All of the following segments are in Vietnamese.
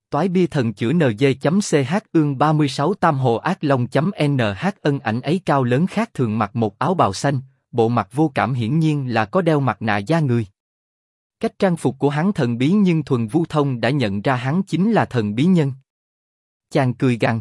Toái bia thần chữa NG.ch ương 36 tam hồ ác long.nh ân ảnh ấy cao lớn khác thường mặc một áo bào xanh, bộ mặt vô cảm hiển nhiên là có đeo mặt nạ da người. Cách trang phục của hắn thần bí nhưng Thuần Vu Thông đã nhận ra hắn chính là thần bí nhân. Chàng cười gằn.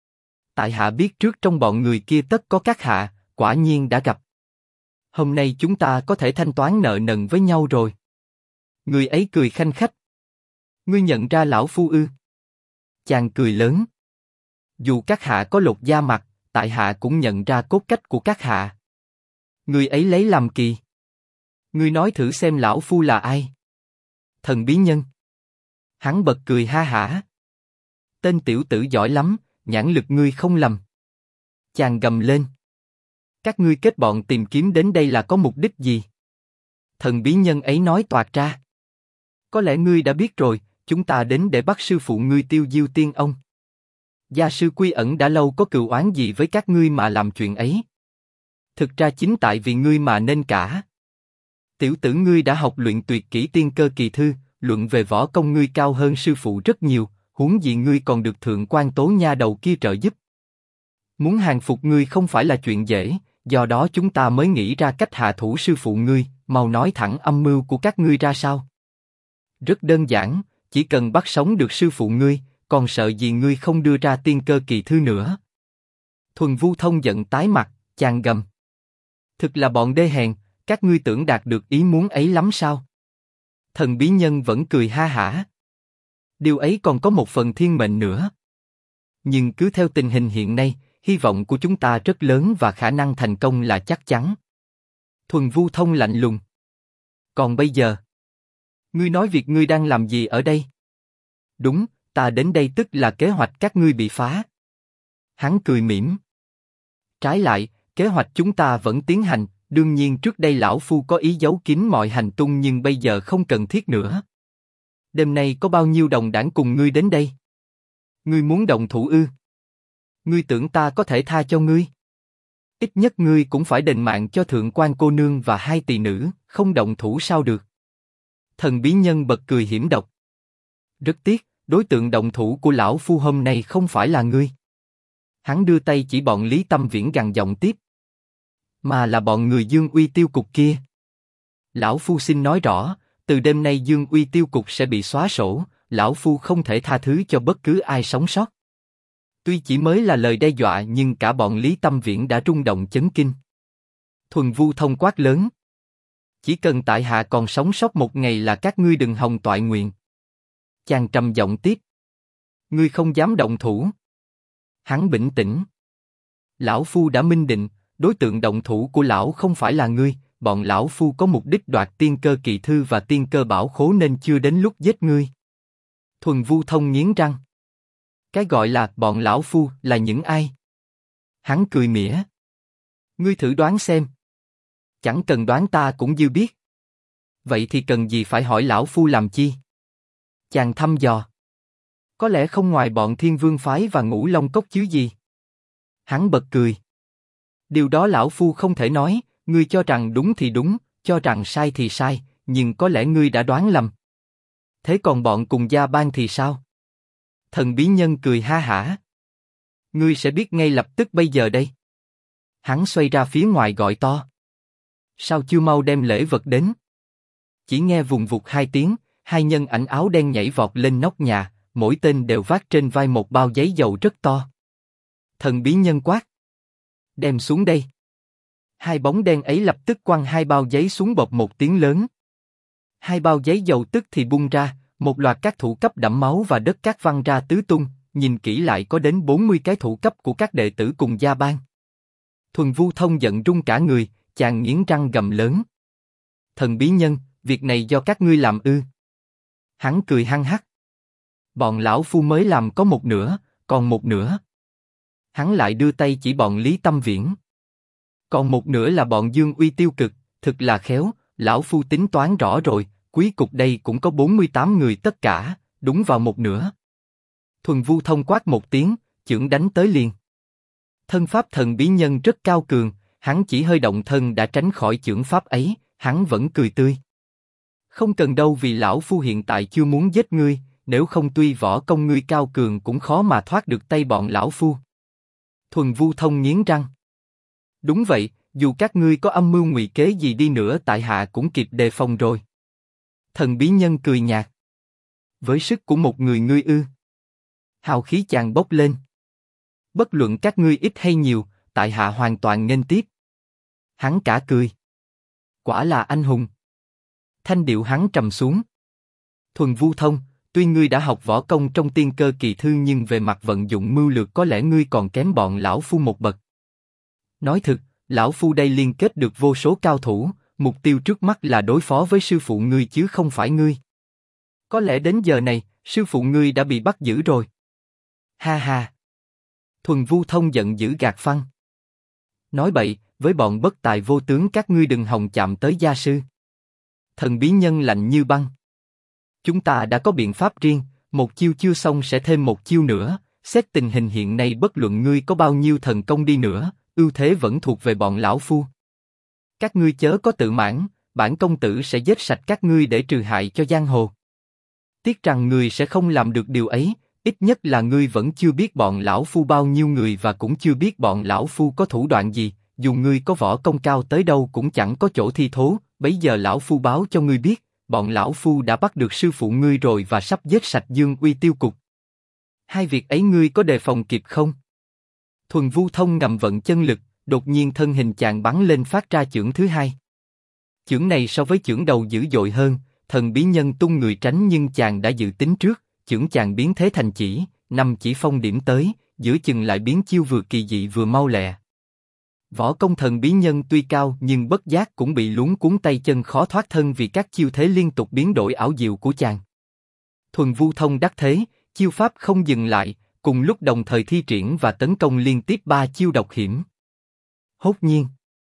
Tại hạ biết trước trong bọn người kia tất có các hạ, quả nhiên đã gặp. Hôm nay chúng ta có thể thanh toán nợ nần với nhau rồi. Người ấy cười khanh khách. Ngươi nhận ra lão phu ư? Chàng cười lớn. Dù các hạ có lột da mặt, tại hạ cũng nhận ra cốt cách của các hạ. Người ấy lấy làm kỳ. Ngươi nói thử xem lão phu là ai? Thần bí nhân. Hắn bật cười ha hả. Tên tiểu tử giỏi lắm, nhãn lực ngươi không lầm. Chàng gầm lên. Các ngươi kết bọn tìm kiếm đến đây là có mục đích gì? Thần bí nhân ấy nói toạc ra. Có lẽ ngươi đã biết rồi, chúng ta đến để bắt sư phụ ngươi Tiêu Diêu Tiên Ông. Gia sư Quy Ẩn đã lâu có cừu oán gì với các ngươi mà làm chuyện ấy? Thực ra chính tại vì ngươi mà nên cả. Tiểu tử ngươi đã học luyện tuyệt kỹ tiên cơ kỳ thư, luận về võ công ngươi cao hơn sư phụ rất nhiều, huống gì ngươi còn được thượng quan Tố nha đầu kia trợ giúp. Muốn hàng phục ngươi không phải là chuyện dễ, do đó chúng ta mới nghĩ ra cách hạ thủ sư phụ ngươi, mau nói thẳng âm mưu của các ngươi ra sao. Rất đơn giản, chỉ cần bắt sống được sư phụ ngươi, còn sợ gì ngươi không đưa ra tiên cơ kỳ thư nữa. Thuần Vu Thông giận tái mặt, chàng gầm. Thực là bọn đê hèn, các ngươi tưởng đạt được ý muốn ấy lắm sao? Thần bí nhân vẫn cười ha hả. Điều ấy còn có một phần thiên mệnh nữa. Nhưng cứ theo tình hình hiện nay, hy vọng của chúng ta rất lớn và khả năng thành công là chắc chắn. Thuần Vu Thông lạnh lùng. Còn bây giờ, ngươi nói việc ngươi đang làm gì ở đây? Đúng, ta đến đây tức là kế hoạch các ngươi bị phá. Hắn cười mỉm. Trái lại, kế hoạch chúng ta vẫn tiến hành, đương nhiên trước đây lão phu có ý giấu kín mọi hành tung nhưng bây giờ không cần thiết nữa. Đêm nay có bao nhiêu đồng đảng cùng ngươi đến đây? Ngươi muốn động thủ ư? Ngươi tưởng ta có thể tha cho ngươi? Ít nhất ngươi cũng phải đền mạng cho thượng quan cô nương và hai tỳ nữ, không động thủ sao được? Thần bí nhân bật cười hiểm độc. Rất tiếc, đối tượng động thủ của lão phu hôm nay không phải là ngươi. Hắn đưa tay chỉ bọn Lý Tâm Viễn gằn giọng tiếp. Mà là bọn người Dương Uy tiêu cục kia. Lão phu xin nói rõ, từ đêm nay Dương Uy tiêu cục sẽ bị xóa sổ, lão phu không thể tha thứ cho bất cứ ai sống sót. Tuy chỉ mới là lời đe dọa nhưng cả bọn Lý Tâm Viễn đã rung động chấn kinh. Thuần Vu Thông quát lớn. Chỉ cần tại hạ còn sống sót một ngày là các ngươi đừng hòng toại nguyện. Chàng trầm giọng tiếp. Ngươi không dám động thủ. Hắn bình tĩnh. Lão phu đã minh định, đối tượng động thủ của lão không phải là ngươi, bọn lão phu có mục đích đoạt tiên cơ kỳ thư và tiên cơ bảo khố nên chưa đến lúc giết ngươi. Thuần Vu Thông nghiến răng. Cái gọi là bọn lão phu là những ai? Hắn cười mỉa. Ngươi thử đoán xem. Chẳng cần đoán ta cũng dư biết. Vậy thì cần gì phải hỏi lão phu làm chi? Chàng thăm dò. Có lẽ không ngoài bọn Thiên Vương phái và Ngũ Long cốc chứ gì. Hắn bật cười. Điều đó lão phu không thể nói, ngươi cho rằng đúng thì đúng, cho rằng sai thì sai, nhưng có lẽ ngươi đã đoán lầm. Thế còn bọn cùng gia bang thì sao? Thần bí nhân cười ha hả. Ngươi sẽ biết ngay lập tức bây giờ đây. Hắn xoay ra phía ngoài gọi to. Sao chưa mau đem lễ vật đến? Chỉ nghe vùng vụt hai tiếng, hai nhân ảnh áo đen nhảy vọt lên nóc nhà, mỗi tên đều vác trên vai một bao giấy dầu rất to. Thần bí nhân quát. Đem xuống đây. Hai bóng đen ấy lập tức quăng hai bao giấy xuống bộp một tiếng lớn. Hai bao giấy dầu tức thì bung ra, một loạt các thủ cấp đẫm máu và đất cát văng ra tứ tung, nhìn kỹ lại có đến 40 cái thủ cấp của các đệ tử cùng gia bang. Thuần Vu Thông giận run cả người, chàng nghiến răng gầm lớn. Thần bí nhân, việc này do các ngươi làm ư? Hắn cười hăng hắc. Bọn lão phu mới làm có một nửa, còn một nửa. Hắn lại đưa tay chỉ bọn Lý Tâm Viễn. Còn một nửa là bọn Dương Uy tiêu cực, thực là khéo, lão phu tính toán rõ rồi, quý cục đây cũng có 48 người tất cả, đúng vào một nửa. Thuần Vu Thông quát một tiếng, chưởng đánh tới liền. Thân pháp thần bí nhân rất cao cường, hắn chỉ hơi động thân đã tránh khỏi chưởng pháp ấy, hắn vẫn cười tươi. Không cần đâu vì lão phu hiện tại chưa muốn giết ngươi, nếu không tuy võ công ngươi cao cường cũng khó mà thoát được tay bọn lão phu. Thuần Vu Thông nghiến răng. Đúng vậy, dù các ngươi có âm mưu ngụy kế gì đi nữa tại hạ cũng kịp đề phòng rồi. Thần bí nhân cười nhạt. Với sức của một người ngươi ư? Hào khí chàng bốc lên. Bất luận các ngươi ít hay nhiều, tại hạ hoàn toàn nghênh tiếp. Hắn cả cười. Quả là anh hùng. Thanh điệu hắn trầm xuống. Thuần Vu Thông, tuy ngươi đã học võ công trong tiên cơ kỳ thư nhưng về mặt vận dụng mưu lược có lẽ ngươi còn kém bọn lão phu một bậc. Nói thực, lão phu đây liên kết được vô số cao thủ, mục tiêu trước mắt là đối phó với sư phụ ngươi chứ không phải ngươi. Có lẽ đến giờ này, sư phụ ngươi đã bị bắt giữ rồi. Ha ha. Thuần Vu Thông giận dữ gạt phăng. Nói bậy, với bọn bất tài vô tướng các ngươi đừng hòng chạm tới gia sư. Thần bí nhân lạnh như băng. Chúng ta đã có biện pháp riêng, một chiêu chưa xong sẽ thêm một chiêu nữa. Xét tình hình hiện nay bất luận ngươi có bao nhiêu thần công đi nữa, ưu thế vẫn thuộc về bọn lão phu. Các ngươi chớ có tự mãn, bản công tử sẽ giết sạch các ngươi để trừ hại cho giang hồ. Tiếc rằng ngươi sẽ không làm được điều ấy, ít nhất là ngươi vẫn chưa biết bọn lão phu bao nhiêu người và cũng chưa biết bọn lão phu có thủ đoạn gì, dù ngươi có võ công cao tới đâu cũng chẳng có chỗ thi thố. Bấy giờ lão phu báo cho ngươi biết, bọn lão phu đã bắt được sư phụ ngươi rồi và sắp giết sạch Dương Uy Tiêu Cục. Hai việc ấy ngươi có đề phòng kịp không? Thuần Vu Thông ngầm vận chân lực, đột nhiên thân hình chàng bắn lên phát ra chưởng thứ hai. Chưởng này so với chưởng đầu dữ dội hơn, thần bí nhân tung người tránh nhưng chàng đã dự tính trước, chưởng chàng biến thế thành chỉ, năm chỉ phong điểm tới, giữa chừng lại biến chiêu vừa kỳ dị vừa mau lẹ. Võ công thần bí nhân tuy cao nhưng bất giác cũng bị luống cuống tay chân khó thoát thân vì các chiêu thế liên tục biến đổi ảo diệu của chàng. Thuần Vu Thông đắc thế, chiêu pháp không dừng lại, cùng lúc đồng thời thi triển và tấn công liên tiếp 3 chiêu độc hiểm. Hốt nhiên,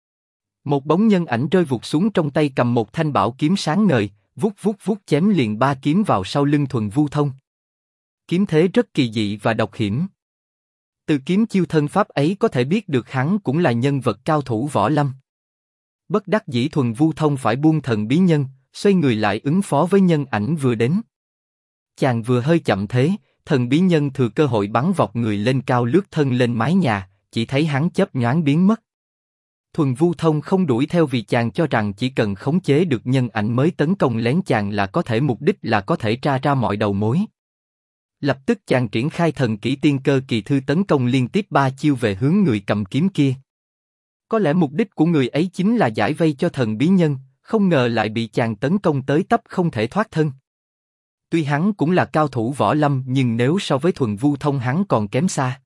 một bóng nhân ảnh rơi vụt xuống trong tay cầm một thanh bảo kiếm sáng ngời, vút vút vút chém liền 3 kiếm vào sau lưng Thuần Vu Thông. Kiếm thế rất kỳ dị và độc hiểm. Từ kiếm chiêu thân pháp ấy có thể biết được hắn cũng là nhân vật cao thủ võ lâm. Bất đắc dĩ Thuần Vu Thông phải buông thần bí nhân, xoay người lại ứng phó với nhân ảnh vừa đến. Chàng vừa hơi chậm thế, thần bí nhân thừa cơ hội bắn vọt người lên cao lướt thân lên mái nhà, chỉ thấy hắn chớp nhoáng biến mất. Thuần Vu Thông không đuổi theo vì chàng cho rằng chỉ cần khống chế được nhân ảnh mới tấn công lén chàng là có thể, mục đích là có thể tra ra mọi đầu mối. Lập tức chàng triển khai thần kỹ tiên cơ kỳ thư tấn công liên tiếp 3 chiêu về hướng người cầm kiếm kia. Có lẽ mục đích của người ấy chính là giải vây cho thần bí nhân, không ngờ lại bị chàng tấn công tới tấp không thể thoát thân. Tuy hắn cũng là cao thủ võ lâm nhưng nếu so với Thuần Vu Thông hắn còn kém xa.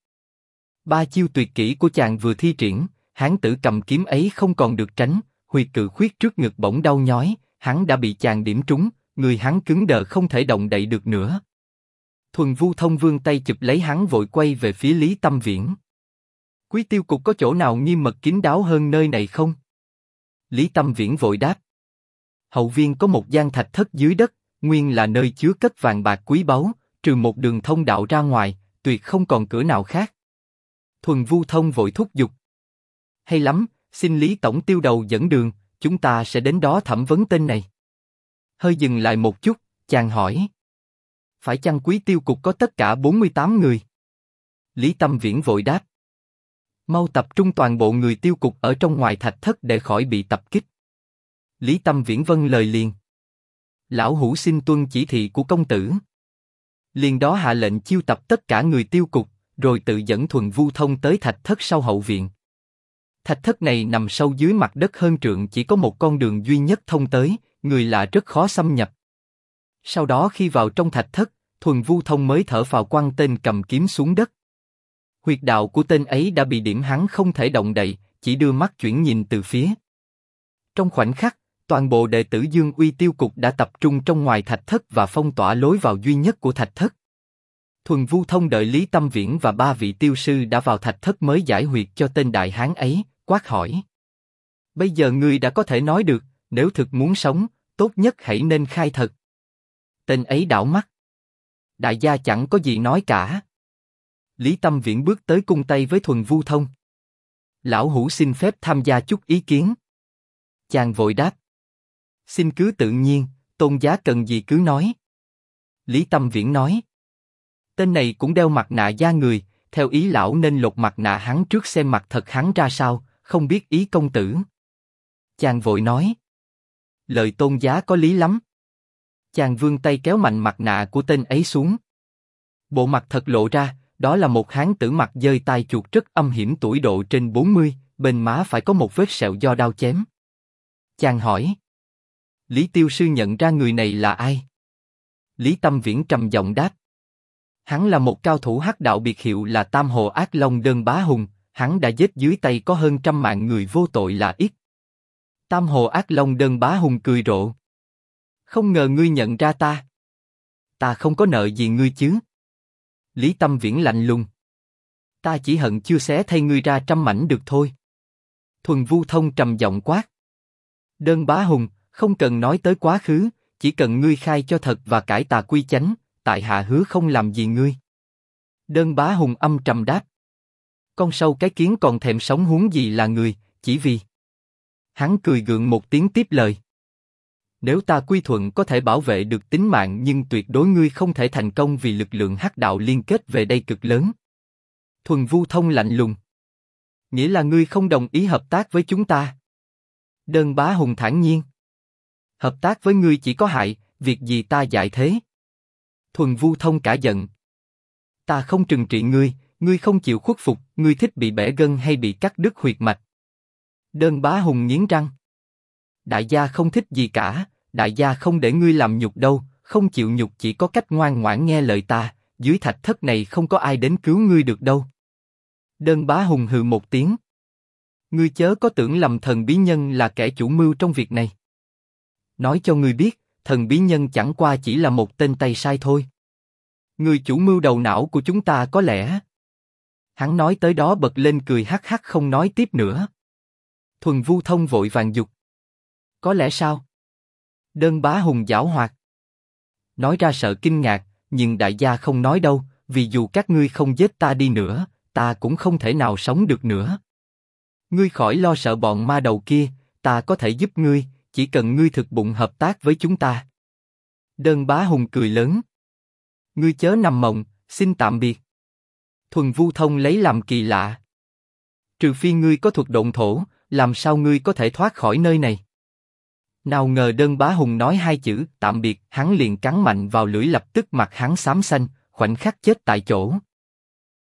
3 chiêu tuyệt kỹ của chàng vừa thi triển, hán tử cầm kiếm ấy không còn được tránh, huyệt cự khuyết trước ngực bỗng đau nhói, hắn đã bị chàng điểm trúng, người hắn cứng đờ không thể động đậy được nữa. Thuần Vu Thông vươn tay chụp lấy hắn vội quay về phía Lý Tâm Viễn. Quý Tiêu Cục có chỗ nào nghiêm mật kín đáo hơn nơi này không? Lý Tâm Viễn vội đáp. Hậu viên có một gian thạch thất dưới đất, nguyên là nơi chứa cất vàng bạc quý báu, trừ một đường thông đạo ra ngoài, tuyệt không còn cửa nào khác. Thuần Vu Thông vội thúc giục. Hay lắm, xin Lý Tổng Tiêu đầu dẫn đường, chúng ta sẽ đến đó thẩm vấn tên này. Hơi dừng lại một chút, chàng hỏi. Phải chăng Quý Tiêu Cục có tất cả 48 người? Lý Tâm Viễn vội đáp. Mau tập trung toàn bộ người Tiêu Cục ở trong ngoài thạch thất để khỏi bị tập kích. Lý Tâm Viễn vâng lời liền. Lão hủ xin tuân chỉ thị của công tử. Liền đó hạ lệnh chiêu tập tất cả người Tiêu Cục, rồi tự dẫn Thuần Vu Thông tới thạch thất sau hậu viện. Thạch thất này nằm sâu dưới mặt đất hơn trượng, chỉ có một con đường duy nhất thông tới, người lạ rất khó xâm nhập. Sau đó khi vào trong thạch thất, Thuần Vu Thông mới thở phào quăng tên cầm kiếm xuống đất. Huyệt đạo của tên ấy đã bị điểm, hắn không thể động đậy, chỉ đưa mắt chuyển nhìn từ phía. Trong khoảnh khắc, toàn bộ đệ tử Dương Uy Tiêu Cục đã tập trung trong ngoài thạch thất và phong tỏa lối vào duy nhất của thạch thất. Thuần Vu Thông đợi Lý Tâm Viễn và 3 vị tiêu sư đã vào thạch thất mới giải huyệt cho tên đại hán ấy, quát hỏi. Bây giờ ngươi đã có thể nói được, nếu thực muốn sống, tốt nhất hãy nên khai thật. Tên ấy đảo mắt. Đại gia chẳng có gì nói cả. Lý Tâm Viễn bước tới cung tay với Thuần Vu Thông. Lão hủ xin phép tham gia chút ý kiến. Chàng vội đáp. Xin cứ tự nhiên, tôn giá cần gì cứ nói. Lý Tâm Viễn nói. Tên này cũng đeo mặt nạ da người, theo ý lão nên lột mặt nạ hắn trước xem mặt thật hắn ra sao, không biết ý công tử. Chàng vội nói. Lời Tôn giá có lý lắm. Chàng vươn tay kéo mạnh mặt nạ của tên ấy xuống. Bộ mặt thật lộ ra, đó là một hán tử mặt dơi tai chuột rất âm hiểm tuổi độ trên 40, bên má phải có một vết sẹo do đao chém. Chàng hỏi. Lý Tiêu sư nhận ra người này là ai? Lý Tâm Viễn trầm giọng đáp. Hắn là một cao thủ hắc đạo biệt hiệu là Tam Hồ Ác Long Đơn Bá Hùng, hắn đã giết dưới tay có hơn 100 mạng người vô tội là ít. Tam Hồ Ác Long Đơn Bá Hùng cười rộ. Không ngờ ngươi nhận ra ta. Ta không có nợ gì ngươi chứ? Lý Tâm Viễn lạnh lùng. Ta chỉ hận chưa xé thay ngươi ra trăm mảnh được thôi. Thuần Vu Thông trầm giọng quát. Đơn Bá Hùng, không cần nói tới quá khứ, chỉ cần ngươi khai cho thật và cải tà quy chánh, tại hạ hứa không làm gì ngươi. Đơn Bá Hùng âm trầm đáp. Con sâu cái kiến còn thèm sống huống gì là người, chỉ vì. Hắn cười gượng một tiếng tiếp lời. Nếu ta quy thuận có thể bảo vệ được tính mạng nhưng tuyệt đối ngươi không thể thành công vì lực lượng hắc đạo liên kết về đây cực lớn. Thuần Vu Thông lạnh lùng. Nghĩa là ngươi không đồng ý hợp tác với chúng ta. Đơn Bá Hùng thản nhiên. Hợp tác với ngươi chỉ có hại, việc gì ta dạy thế? Thuần Vu Thông cả giận. Ta không trừng trị ngươi, ngươi không chịu khuất phục, ngươi thích bị bẻ gân hay bị cắt đứt huyệt mạch? Đơn Bá Hùng nghiến răng. Đại gia không thích gì cả, đại gia không để ngươi làm nhục đâu, không chịu nhục chỉ có cách ngoan ngoãn nghe lời ta, dưới thạch thất này không có ai đến cứu ngươi được đâu. Đơn Bá Hùng hừ một tiếng. Ngươi chớ có tưởng lầm thần bí nhân là kẻ chủ mưu trong việc này. Nói cho ngươi biết, thần bí nhân chẳng qua chỉ là một tên tay sai thôi. Người chủ mưu đầu não của chúng ta có lẽ. Hắn nói tới đó bật lên cười hắc hắc không nói tiếp nữa. Thuần Vu Thông vội vàng giục. Có lẽ sao? Đơn Bá Hùng giảo hoạt. Nói ra sợ kinh ngạc, nhưng đại gia không nói đâu, vì dù các ngươi không giết ta đi nữa, ta cũng không thể nào sống được nữa. Ngươi khỏi lo sợ bọn ma đầu kia, ta có thể giúp ngươi, chỉ cần ngươi thực bụng hợp tác với chúng ta. Đơn Bá Hùng cười lớn. Ngươi chớ nằm mộng, xin tạm biệt. Thuần Vu Thông lấy làm kỳ lạ. Trừ phi ngươi có thuật động thổ, làm sao ngươi có thể thoát khỏi nơi này? Nào ngờ Đơn Bá Hùng nói hai chữ tạm biệt, hắn liền cắn mạnh vào lưỡi lập tức mặt hắn xám xanh, khoảnh khắc chết tại chỗ.